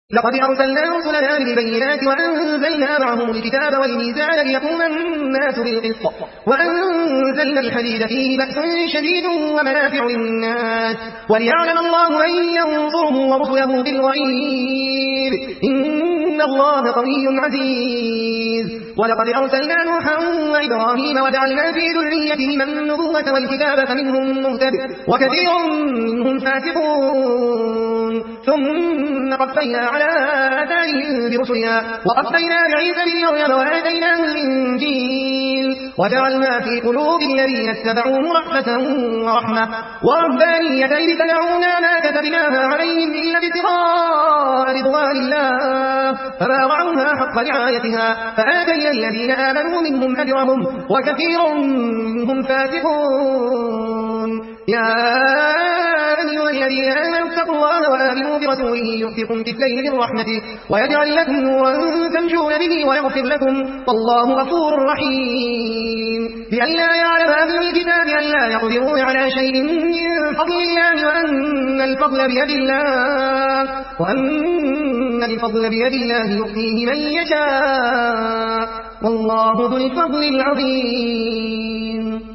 لقد أرسلنا رسلنا بالبينات وأنزلنا معهم الكتاب والميزان ليقوم الناس بالقسط وأنزلنا الحديد فيه بأس شديد ومنافع للناس وليعلم الله من ينصره ورسله بالغيب إن الله قوي عزيز. ولقد أرسلنا نوحا وإبراهيم وجعلنا في ذريتهما النبوة والكتاب فمنهم مهتد وكثير منهم فاسقون ثم قفينا على آثارهم برسلنا وقفينا بعيسى بن مريم وآتيناه الإنجيل وجعلنا في قلوب الذين اتبعوه رأفة ورحمة ورهبانية ابتدعونا ما كتبناها عليهم إلا ابتغاء رضوان الله فما رعوها حق رعايتها فآتينا الذين آمنوا منهم أجرهم وكثير منهم فاسقون. يا أيها الذين آمنوا اتقوا الله وآمنوا برسوله يؤتكم كفلين من رحمته ويجعل لكم نورا تمشون به ويغفر لكم والله غفور رحيم. لئلا يعلم أهل الكتاب ألا يقدرون على شيء من فضل الله وأن الفضل بيد الله يؤتيه من يشاء والله ذو الفضل العظيم.